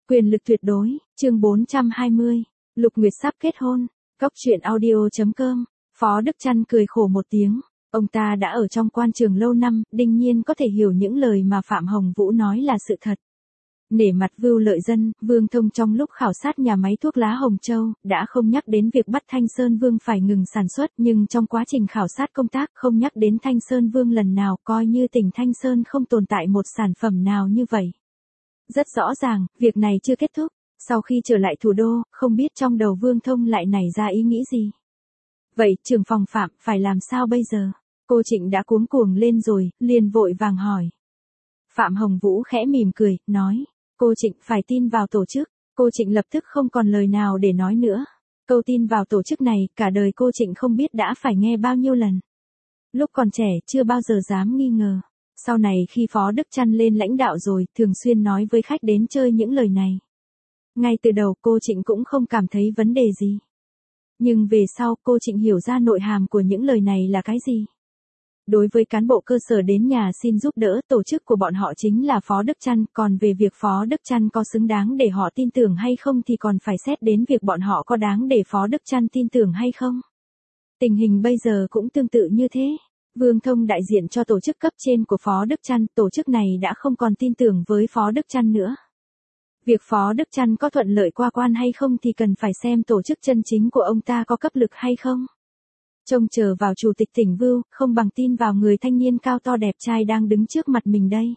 Quyền lực tuyệt đối, chương 420, Lục Nguyệt sắp kết hôn, Cóc truyện audio.com, Phó Đức Trăn cười khổ một tiếng, ông ta đã ở trong quan trường lâu năm, đương nhiên có thể hiểu những lời mà Phạm Hồng Vũ nói là sự thật. Nể mặt Vưu Lợi Dân, Vương Thông trong lúc khảo sát nhà máy thuốc lá Hồng Châu, đã không nhắc đến việc bắt Thanh Sơn Vương phải ngừng sản xuất, nhưng trong quá trình khảo sát công tác không nhắc đến Thanh Sơn Vương lần nào, coi như tỉnh Thanh Sơn không tồn tại một sản phẩm nào như vậy. Rất rõ ràng, việc này chưa kết thúc, sau khi trở lại thủ đô, không biết trong đầu Vương Thông lại nảy ra ý nghĩ gì. Vậy, trưởng phòng Phạm, phải làm sao bây giờ? Cô Trịnh đã cuống cuồng lên rồi, liền vội vàng hỏi. Phạm Hồng Vũ khẽ mỉm cười, nói. Cô Trịnh phải tin vào tổ chức. Cô Trịnh lập tức không còn lời nào để nói nữa. Câu tin vào tổ chức này, cả đời cô Trịnh không biết đã phải nghe bao nhiêu lần. Lúc còn trẻ, chưa bao giờ dám nghi ngờ. Sau này khi Phó Đức Trăn lên lãnh đạo rồi, thường xuyên nói với khách đến chơi những lời này. Ngay từ đầu cô Trịnh cũng không cảm thấy vấn đề gì. Nhưng về sau cô Trịnh hiểu ra nội hàm của những lời này là cái gì. Đối với cán bộ cơ sở đến nhà xin giúp đỡ, tổ chức của bọn họ chính là Phó Đức Trăn, còn về việc Phó Đức Trăn có xứng đáng để họ tin tưởng hay không thì còn phải xét đến việc bọn họ có đáng để Phó Đức Trăn tin tưởng hay không. Tình hình bây giờ cũng tương tự như thế. Vương Thông đại diện cho tổ chức cấp trên của Phó Đức Trăn, tổ chức này đã không còn tin tưởng với Phó Đức Trăn nữa. Việc Phó Đức Trăn có thuận lợi qua quan hay không thì cần phải xem tổ chức chân chính của ông ta có cấp lực hay không. Trông chờ vào chủ tịch tỉnh Vưu, không bằng tin vào người thanh niên cao to đẹp trai đang đứng trước mặt mình đây.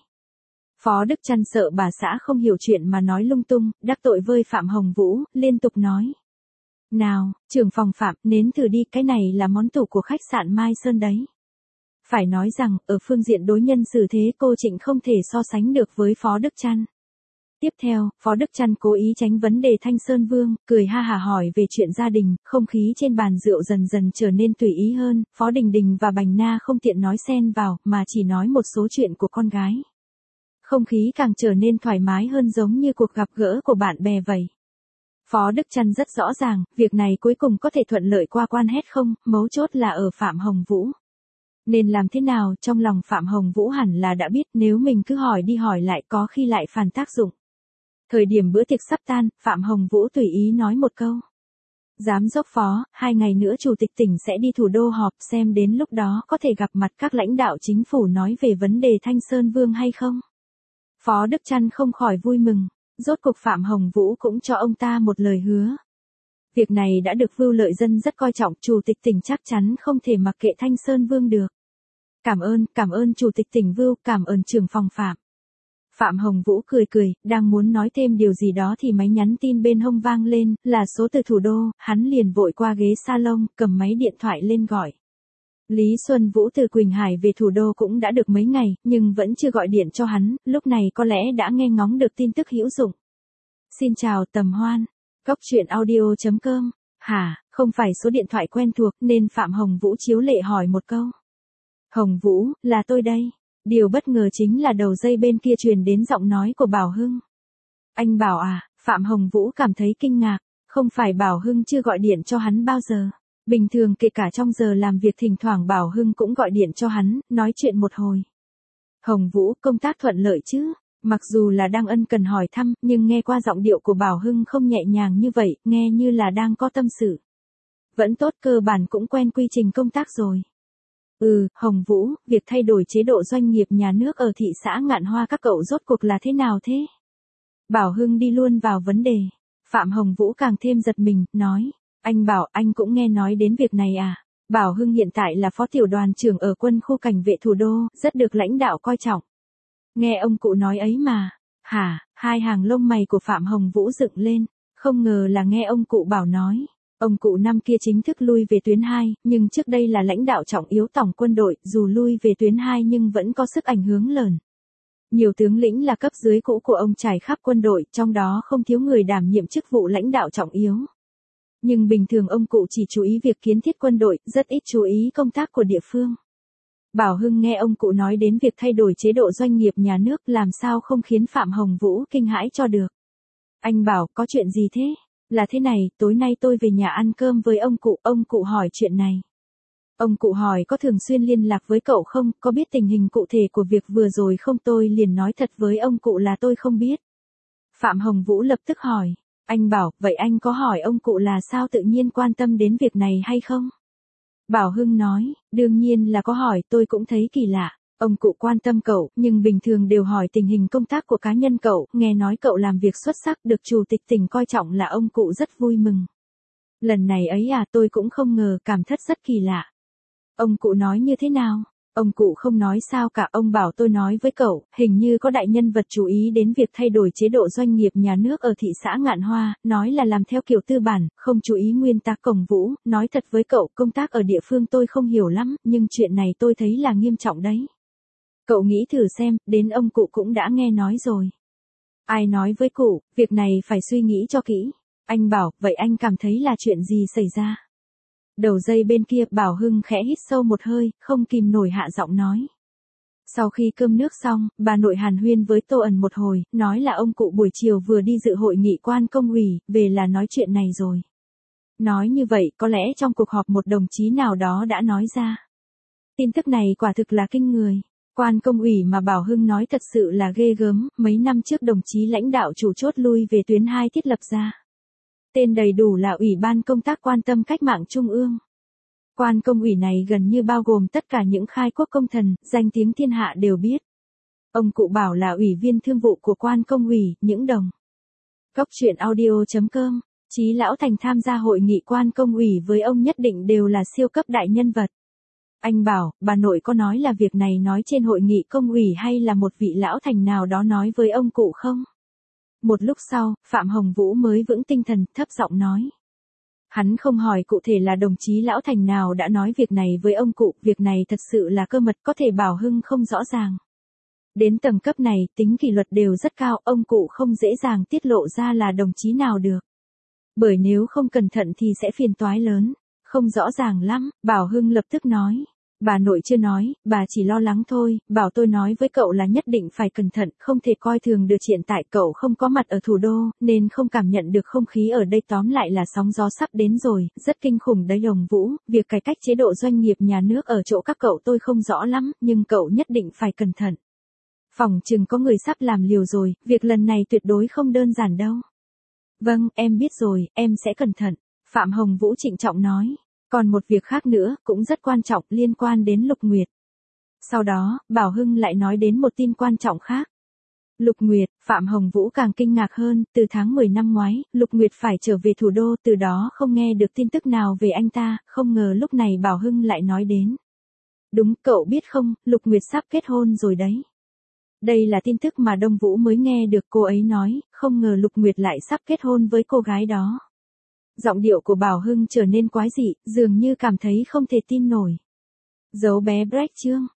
Phó Đức Trăn sợ bà xã không hiểu chuyện mà nói lung tung, đắc tội với Phạm Hồng Vũ, liên tục nói. Nào, trưởng phòng Phạm, nếm thử đi, cái này là món tủ của khách sạn Mai Sơn đấy. Phải nói rằng, ở phương diện đối nhân xử thế cô Trịnh không thể so sánh được với Phó Đức Trăn. Tiếp theo, Phó Đức Trăn cố ý tránh vấn đề Thanh Sơn Vương, cười ha hả hỏi về chuyện gia đình, không khí trên bàn rượu dần dần trở nên tùy ý hơn, Phó Đình Đình và Bành Na không tiện nói xen vào, mà chỉ nói một số chuyện của con gái. Không khí càng trở nên thoải mái hơn giống như cuộc gặp gỡ của bạn bè vậy. Phó Đức Trăn rất rõ ràng, việc này cuối cùng có thể thuận lợi qua quan hết không, mấu chốt là ở Phạm Hồng Vũ. Nên làm thế nào, trong lòng Phạm Hồng Vũ hẳn là đã biết, nếu mình cứ hỏi đi hỏi lại có khi lại phản tác dụng. Thời điểm bữa tiệc sắp tan, Phạm Hồng Vũ tùy ý nói một câu. Giám đốc Phó, 2 ngày nữa chủ tịch tỉnh sẽ đi thủ đô họp, xem đến lúc đó có thể gặp mặt các lãnh đạo chính phủ nói về vấn đề Thanh Sơn Vương hay không. Phó Đức Trăn không khỏi vui mừng, rốt cuộc Phạm Hồng Vũ cũng cho ông ta một lời hứa. Việc này đã được Vưu Lợi Dân rất coi trọng, chủ tịch tỉnh chắc chắn không thể mặc kệ Thanh Sơn Vương được. Cảm ơn chủ tịch tỉnh Vưu, cảm ơn trưởng phòng Phạm. Phạm Hồng Vũ cười, đang muốn nói thêm điều gì đó thì máy nhắn tin bên hông vang lên, là số từ thủ đô, hắn liền vội qua ghế salon, cầm máy điện thoại lên gọi. Lý Xuân Vũ từ Quỳnh Hải về thủ đô cũng đã được mấy ngày, nhưng vẫn chưa gọi điện cho hắn, lúc này có lẽ đã nghe ngóng được tin tức hữu dụng. Xin chào Tầm Hoan, Cóc truyện audio.com, hả, không phải số điện thoại quen thuộc nên Phạm Hồng Vũ chiếu lệ hỏi một câu. Hồng Vũ, là tôi đây. Điều bất ngờ chính là đầu dây bên kia truyền đến giọng nói của Bảo Hưng. Anh Bảo à, Phạm Hồng Vũ cảm thấy kinh ngạc, không phải Bảo Hưng chưa gọi điện cho hắn bao giờ. Bình thường kể cả trong giờ làm việc thỉnh thoảng Bảo Hưng cũng gọi điện cho hắn, nói chuyện một hồi. Hồng Vũ, công tác thuận lợi chứ? Mặc dù là đang ân cần hỏi thăm, nhưng nghe qua giọng điệu của Bảo Hưng không nhẹ nhàng như vậy, nghe như là đang có tâm sự. Vẫn tốt, cơ bản cũng quen quy trình công tác rồi. Hồng Vũ, việc thay đổi chế độ doanh nghiệp nhà nước ở thị xã Ngạn Hoa các cậu rốt cuộc là thế nào thế? Bảo Hưng đi luôn vào vấn đề. Phạm Hồng Vũ càng thêm giật mình, nói. Anh Bảo, anh cũng nghe nói đến việc này à? Bảo Hưng hiện tại là phó tiểu đoàn trưởng ở quân khu cảnh vệ thủ đô, rất được lãnh đạo coi trọng. Nghe ông cụ nói ấy mà. Hả, hai hàng lông mày của Phạm Hồng Vũ dựng lên, không ngờ là nghe ông cụ Bảo nói. Ông cụ năm kia chính thức lui về tuyến 2, nhưng trước đây là lãnh đạo trọng yếu tổng quân đội, dù lui về tuyến 2 nhưng vẫn có sức ảnh hưởng lớn. Nhiều tướng lĩnh là cấp dưới cũ của ông trải khắp quân đội, trong đó không thiếu người đảm nhiệm chức vụ lãnh đạo trọng yếu. Nhưng bình thường ông cụ chỉ chú ý việc kiến thiết quân đội, rất ít chú ý công tác của địa phương. Bảo Hưng nghe ông cụ nói đến việc thay đổi chế độ doanh nghiệp nhà nước làm sao không khiến Phạm Hồng Vũ kinh hãi cho được. Anh Bảo, có chuyện gì thế? Là thế này, tối nay tôi về nhà ăn cơm với ông cụ hỏi chuyện này. Ông cụ hỏi có thường xuyên liên lạc với cậu không, có biết tình hình cụ thể của việc vừa rồi không, tôi liền nói thật với ông cụ là tôi không biết. Phạm Hồng Vũ lập tức hỏi. Anh Bảo, vậy anh có hỏi ông cụ là sao tự nhiên quan tâm đến việc này hay không? Bảo Hưng nói, đương nhiên là có hỏi, tôi cũng thấy kỳ lạ. Ông cụ quan tâm cậu, nhưng bình thường đều hỏi tình hình công tác của cá nhân cậu, nghe nói cậu làm việc xuất sắc được chủ tịch tỉnh coi trọng là ông cụ rất vui mừng. Lần này ấy à, tôi cũng không ngờ, cảm thất rất kỳ lạ. Ông cụ nói như thế nào? Ông cụ không nói sao cả, ông bảo tôi nói với cậu, hình như có đại nhân vật chú ý đến việc thay đổi chế độ doanh nghiệp nhà nước ở thị xã Ngạn Hoa, nói là làm theo kiểu tư bản, không chú ý nguyên tắc Cổng Vũ, nói thật với cậu, công tác ở địa phương tôi không hiểu lắm, nhưng chuyện này tôi thấy là nghiêm trọng đấy. Cậu nghĩ thử xem, đến ông cụ cũng đã nghe nói rồi. Ai nói với cụ, việc này phải suy nghĩ cho kỹ. Anh bảo, vậy anh cảm thấy là chuyện gì xảy ra? Đầu dây bên kia, Bảo Hưng khẽ hít sâu một hơi, không kìm nổi hạ giọng nói. Sau khi cơm nước xong, bà nội hàn huyên với Tô Ẩn một hồi, nói là ông cụ buổi chiều vừa đi dự hội nghị quan công ủy, về là nói chuyện này rồi. Nói như vậy, có lẽ trong cuộc họp một đồng chí nào đó đã nói ra. Tin tức này quả thực là kinh người. Quan công ủy mà Bảo Hưng nói thật sự là ghê gớm, mấy năm trước đồng chí lãnh đạo chủ chốt lui về tuyến 2 thiết lập ra. Tên đầy đủ là Ủy ban Công tác Quan tâm Cách mạng Trung ương. Quan công ủy này gần như bao gồm tất cả những khai quốc công thần, danh tiếng thiên hạ đều biết. Ông cụ Bảo là ủy viên thương vụ của quan công ủy, những đồng. Góc truyện audio.com, Chí Lão Thành tham gia hội nghị quan công ủy với ông nhất định đều là siêu cấp đại nhân vật. Anh bảo, bà nội có nói là việc này nói trên hội nghị công ủy hay là một vị lão thành nào đó nói với ông cụ không? Một lúc sau, Phạm Hồng Vũ mới vững tinh thần, thấp giọng nói. Hắn không hỏi cụ thể là đồng chí lão thành nào đã nói việc này với ông cụ, việc này thật sự là cơ mật, có thể Bảo Hưng không rõ ràng. Đến tầng cấp này, tính kỷ luật đều rất cao, ông cụ không dễ dàng tiết lộ ra là đồng chí nào được. Bởi nếu không cẩn thận thì sẽ phiền toái lớn. Không rõ ràng lắm, Bảo Hưng lập tức nói. Bà nội chưa nói, bà chỉ lo lắng thôi, bảo tôi nói với cậu là nhất định phải cẩn thận, không thể coi thường được hiện tại cậu không có mặt ở thủ đô, nên không cảm nhận được không khí ở đây, tóm lại là sóng gió sắp đến rồi, rất kinh khủng đấy Hồng Vũ, việc cải cách chế độ doanh nghiệp nhà nước ở chỗ các cậu tôi không rõ lắm, nhưng cậu nhất định phải cẩn thận. Phòng chừng có người sắp làm liều rồi, việc lần này tuyệt đối không đơn giản đâu. Vâng, em biết rồi, em sẽ cẩn thận, Phạm Hồng Vũ trịnh trọng nói. Còn một việc khác nữa, cũng rất quan trọng, liên quan đến Lục Nguyệt. Sau đó, Bảo Hưng lại nói đến một tin quan trọng khác. Lục Nguyệt, Phạm Hồng Vũ càng kinh ngạc hơn, từ tháng 10 năm ngoái, Lục Nguyệt phải trở về thủ đô, từ đó không nghe được tin tức nào về anh ta, không ngờ lúc này Bảo Hưng lại nói đến. Đúng, cậu biết không, Lục Nguyệt sắp kết hôn rồi đấy. Đây là tin tức mà Đông Vũ mới nghe được, cô ấy nói, không ngờ Lục Nguyệt lại sắp kết hôn với cô gái đó. Giọng điệu của Bảo Hưng trở nên quái dị, dường như cảm thấy không thể tin nổi. Dấu bé break chương.